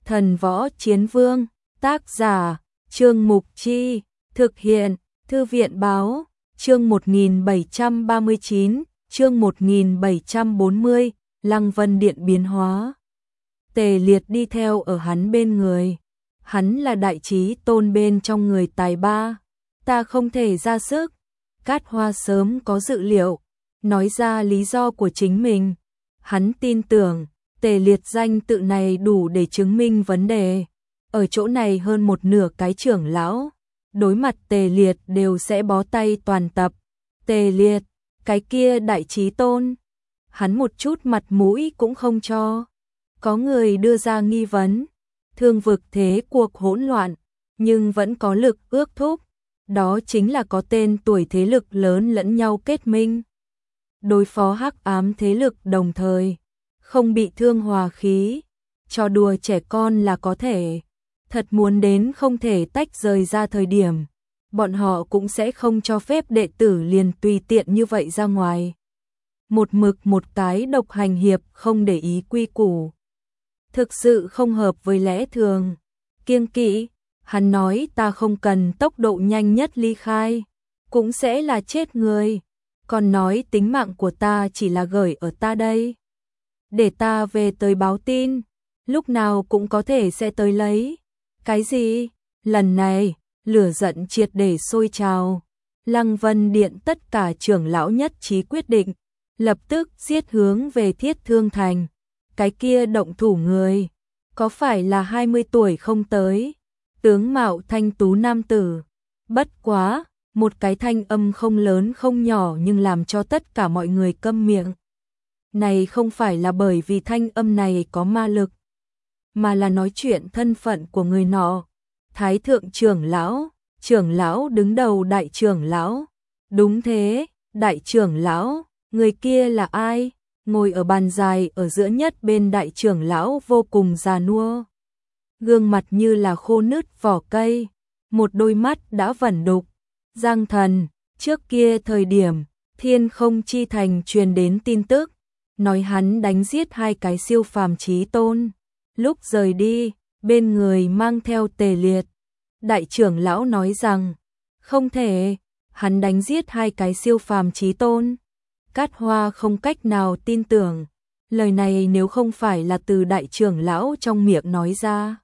Thần Võ Chiến Vương, tác giả, Trương Mục Chi, thực hiện, Thư viện báo, chương 1739, chương 1740, Lăng Vân Điện biến hóa. Tề Liệt đi theo ở hắn bên người. Hắn là đại trí tôn bên trong người tài ba. Ta không thể ra sức. Cát Hoa sớm có dự liệu, nói ra lý do của chính mình. Hắn tin tưởng, Tề Liệt danh tự này đủ để chứng minh vấn đề. Ở chỗ này hơn một nửa cái trưởng lão, đối mặt Tề Liệt đều sẽ bó tay toàn tập. Tề Liệt, cái kia đại trí tôn. Hắn một chút mặt mũi cũng không cho. Có người đưa ra nghi vấn, Thương vực thế cuộc hỗn loạn, nhưng vẫn có lực ước thúc. Đó chính là có tên tuổi thế lực lớn lẫn nhau kết minh. Đối phó hắc ám thế lực đồng thời, không bị thương hòa khí. Trò đùa trẻ con là có thể. Thật muốn đến không thể tách rời ra thời điểm, bọn họ cũng sẽ không cho phép đệ tử liền tùy tiện như vậy ra ngoài. Một mực một cái độc hành hiệp không để ý quy củ. Thực sự không hợp với lẽ thường. Kiêng kỵ, hắn nói ta không cần tốc độ nhanh nhất ly khai, cũng sẽ là chết người. Còn nói tính mạng của ta chỉ là gửi ở ta đây. Để ta về tới báo tin, lúc nào cũng có thể sẽ tới lấy. Cái gì? Lần này, lửa giận triệt để sôi trào. Lăng Vân Điện tất cả trưởng lão nhất trí quyết định, lập tức giết hướng về Thiết Thương Thành. Cái kia động thủ người, có phải là 20 tuổi không tới? Tướng mạo thanh tú nam tử. Bất quá, một cái thanh âm không lớn không nhỏ nhưng làm cho tất cả mọi người câm miệng. Này không phải là bởi vì thanh âm này có ma lực, mà là nói chuyện thân phận của người nọ. Thái thượng trưởng lão đứng đầu đại trưởng lão. Đúng thế, đại trưởng lão, người kia là ai? Ngồi ở bàn dài ở giữa nhất bên đại trưởng lão vô cùng già nua. Gương mặt như là khô nứt vỏ cây, một đôi mắt đã vẩn đục. Giang Thần, trước kia thời điểm, Thiên Không Chi Thành truyền đến tin tức, nói hắn đánh giết 2 cái siêu phàm chí tôn. Lúc rời đi, bên người mang theo Tề Liệt. Đại trưởng lão nói rằng, không thể, hắn đánh giết 2 cái siêu phàm chí tôn. Cát Hoa không cách nào tin tưởng, lời này nếu không phải là từ đại trưởng lão trong miệng nói ra,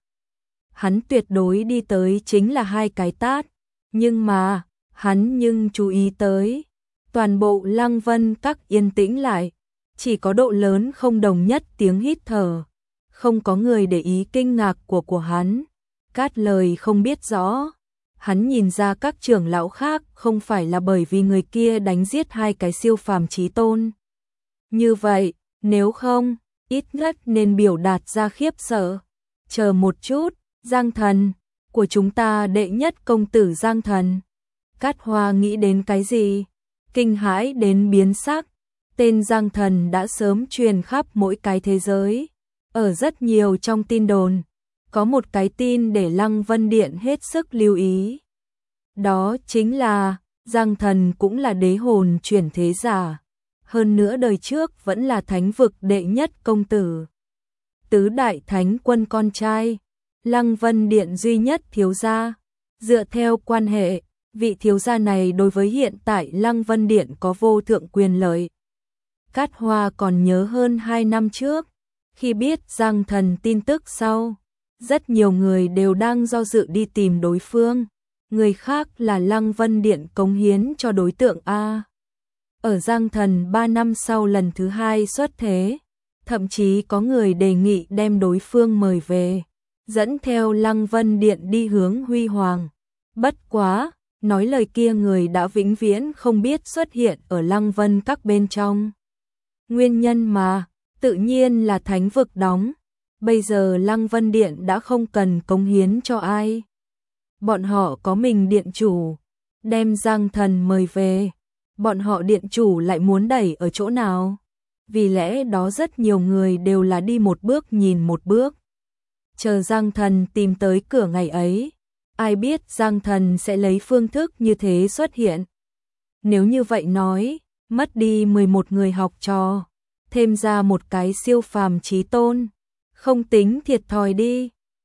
hắn tuyệt đối đi tới chính là 2 cái tát. Nhưng mà, hắn chú ý tới, toàn bộ Lăng Vân Các yên tĩnh lại, chỉ có độ lớn không đồng nhất tiếng hít thở. Không có người để ý kinh ngạc của hắn. Cát lời không biết rõ. Hắn nhìn ra các trưởng lão khác không phải là bởi vì người kia đánh giết 2 cái siêu phàm chí tôn. Như vậy, nếu không, ít nhất nên biểu đạt ra khiếp sợ. Chờ một chút, Giang Thần, của chúng ta đệ nhất công tử Giang Thần. Cát Hoa nghĩ đến cái gì? Kinh hãi đến biến sắc. Tên Giang Thần đã sớm truyền khắp mỗi cái thế giới. Ở rất nhiều trong tin đồn, có một cái tin để Lăng Vân Điện hết sức lưu ý. Đó chính là, Giang Thần cũng là đế hồn chuyển thế giả. Hơn nữa đời trước vẫn là thánh vực đệ nhất công tử. Tứ đại thánh quân con trai, Lăng Vân Điện duy nhất thiếu gia. Dựa theo quan hệ, vị thiếu gia này đối với hiện tại Lăng Vân Điện có vô thượng quyền lợi. Cát Hoa còn nhớ hơn 2 năm trước, khi biết Giang Thần tin tức sau, rất nhiều người đều đang do dự đi tìm đối phương. Người khác là Lăng Vân Điện cống hiến cho đối tượng A. Ở Giang Thần 3 năm sau lần thứ 2 xuất thế, thậm chí có người đề nghị đem đối phương mời về, dẫn theo Lăng Vân Điện đi hướng huy hoàng. Bất quá, nói lời kia người đã vĩnh viễn không biết xuất hiện ở Lăng Vân Các bên trong. Nguyên nhân mà, tự nhiên là thánh vực đóng. Bây giờ Lăng Vân Điện đã không cần cống hiến cho ai. Bọn họ có mình điện chủ, đem Giang Thần mời về. Bọn họ điện chủ lại muốn đẩy ở chỗ nào? Vì lẽ đó rất nhiều người đều là đi một bước nhìn một bước. Chờ Giang Thần tìm tới cửa ngày ấy, ai biết Giang Thần sẽ lấy phương thức như thế xuất hiện. Nếu như vậy nói, mất đi 11 người học trò, thêm ra một cái siêu phàm chí tôn, không tính thiệt thòi đi.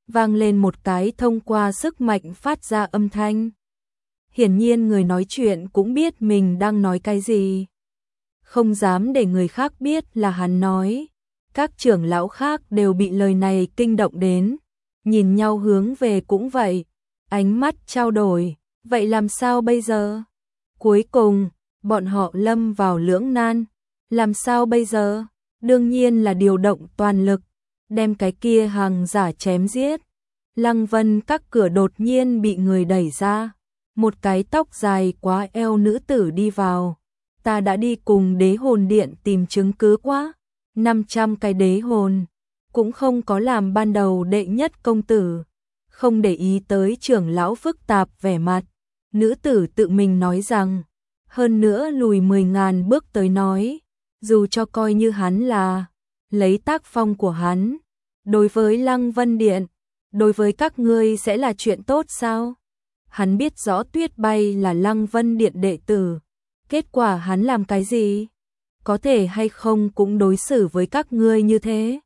vang lên một cái thông qua sức mạnh phát ra âm thanh. Hiển nhiên người nói chuyện cũng biết mình đang nói cái gì. Không dám để người khác biết là hắn nói. Các trưởng lão khác đều bị lời này kinh động đến. Nhìn nhau hướng về cũng vậy. Ánh mắt trao đổi. Vậy làm sao bây giờ? Cuối cùng, bọn họ lâm vào lưỡng nan. Làm sao bây giờ? Đương nhiên là điều động toàn lực. Đem cái kia hàng giả chém giết. Lăng Vân các cửa đột nhiên bị người đẩy ra. Một cái tóc dài quá eo nữ tử đi vào. Ta đã đi cùng đế hồn điện tìm chứng cứ quá. 500 cái đế hồn. Cũng không có làm ban đầu đệ nhất công tử. Không để ý tới trưởng lão phức tạp vẻ mặt. Nữ tử tự mình nói rằng. Hơn nữa lùi 10.000 bước tới nói. Dù cho coi như hắn là lấy tác phong của hắn. Đối với Lăng Vân Điện. Đối với các ngươi sẽ là chuyện tốt sao? Hắn biết rõ Tuyết Bay là Lăng Vân Điện đệ tử. Kết quả hắn làm cái gì? Có thể hay không cũng đối xử với các ngươi như thế.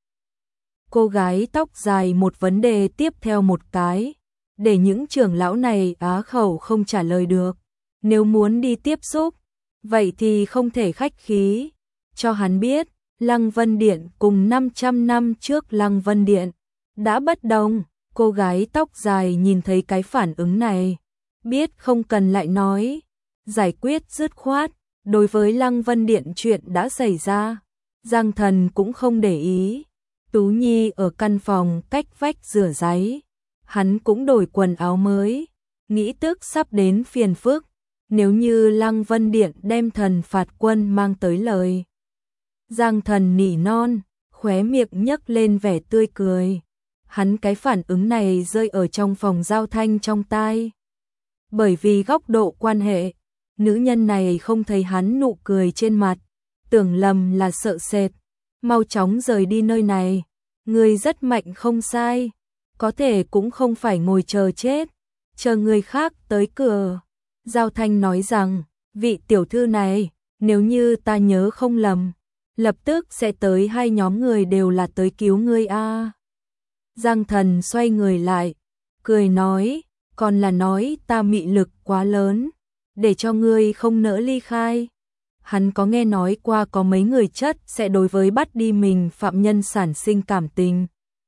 Cô gái tóc dài một vấn đề tiếp theo một cái. Để những trưởng lão này á khẩu không trả lời được. Nếu muốn đi tiếp xúc, vậy thì không thể khách khí. Cho hắn biết, Lăng Vân Điện cùng 500 năm trước Lăng Vân Điện đã bất đồng. Cô gái tóc dài nhìn thấy cái phản ứng này, biết không cần lại nói, giải quyết dứt khoát. Đối với Lăng Vân Điện chuyện đã xảy ra, Giang Thần cũng không để ý. Tú Nhi ở căn phòng cách vách rửa ráy, hắn cũng đổi quần áo mới, nghĩ tức sắp đến phiền phức. Nếu như Lăng Vân Điện đem Thần Phạt Quân mang tới lời. Giang Thần nỉ non, khóe miệng nhấc lên vẻ tươi cười. Hắn cái phản ứng này rơi ở trong phòng giao thanh trong tai. Bởi vì góc độ quan hệ, nữ nhân này không thấy hắn nụ cười trên mặt, tưởng lầm là sợ sệt. Mau chóng rời đi nơi này, ngươi rất mạnh không sai, có thể cũng không phải ngồi chờ chết, chờ người khác tới cửa. Giao thanh nói rằng, vị tiểu thư này, nếu như ta nhớ không lầm, lập tức sẽ tới 2 nhóm người đều là tới cứu ngươi a. Giang Thần xoay người lại, cười nói, còn là nói ta mị lực quá lớn, để cho ngươi không nỡ ly khai. Hắn có nghe nói qua có mấy người chất sẽ đối với bắt đi mình phạm nhân sản sinh cảm tình.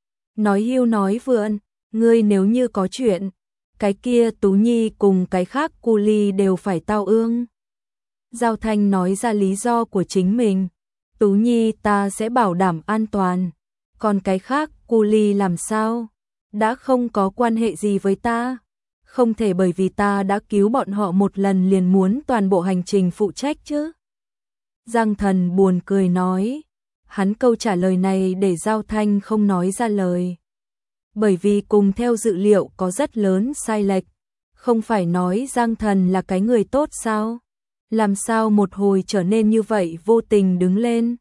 Nói hưu nói vượn, ngươi nếu như có chuyện, cái kia Tú Nhi cùng cái khác cu ly đều phải tao ương. Giao Thanh nói ra lý do của chính mình, Tú Nhi ta sẽ bảo đảm an toàn, còn cái khác cu ly làm sao? Đã không có quan hệ gì với ta. Không thể bởi vì ta đã cứu bọn họ một lần liền muốn toàn bộ hành trình phụ trách chứ. Giang Thần buồn cười nói. Hắn câu trả lời này để Giao Thanh không nói ra lời. Bởi vì cùng theo dự liệu có rất lớn sai lệch. Không phải nói Giang Thần là cái người tốt sao? Làm sao một hồi trở nên như vậy vô tình đứng lên?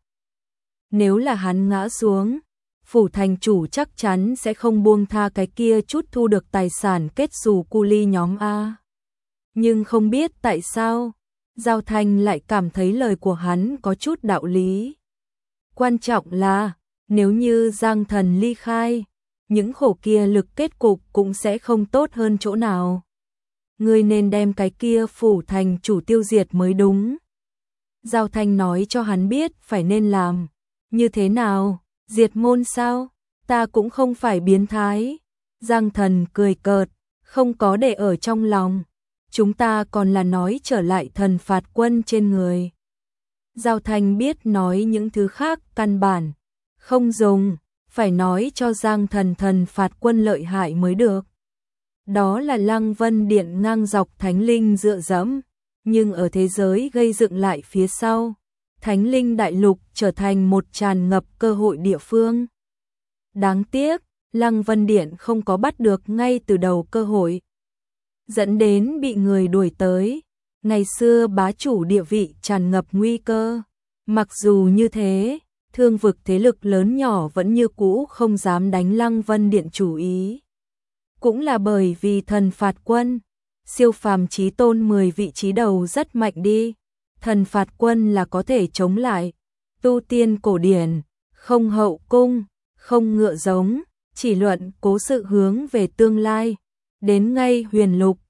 Nếu là hắn ngã xuống, phủ thành chủ chắc chắn sẽ không buông tha cái kia chút thu được tài sản kết xù cu ly nhóm A. Nhưng không biết tại sao, Giao Thanh lại cảm thấy lời của hắn có chút đạo lý. Quan trọng là, nếu như Giang Thần ly khai, những khổ kia lực kết cục cũng sẽ không tốt hơn chỗ nào. Ngươi nên đem cái kia phủ thành chủ tiêu diệt mới đúng. Giao Thanh nói cho hắn biết phải nên làm. Như thế nào? Diệt môn sao? Ta cũng không phải biến thái. Giang Thần cười cợt, không có để ở trong lòng. Chúng ta còn là nói trở lại thần phạt quân trên người. Giao Thanh biết nói những thứ khác căn bản không dùng, phải nói cho Giang thần phạt quân lợi hại mới được. Đó là Lăng Vân Điện ngang dọc thánh linh dựa dẫm, nhưng ở thế giới gây dựng lại phía sau, Thánh Linh Đại Lục trở thành một tràn ngập cơ hội địa phương. Đáng tiếc, Lăng Vân Điện không có bắt được ngay từ đầu cơ hội, dẫn đến bị người đuổi tới. Ngày xưa bá chủ địa vị tràn ngập nguy cơ. Mặc dù như thế, thương vực thế lực lớn nhỏ vẫn như cũ không dám đánh Lăng Vân Điện chủ ý. Cũng là bởi vì thần phạt quân, siêu phàm chí tôn 10 vị trí đầu rất mạnh đi. Thần phạt quân là có thể chống lại, tu tiên cổ điển, không hậu cung, không ngựa giống, chỉ luận cố sự hướng về tương lai. Đến ngay huyền lục,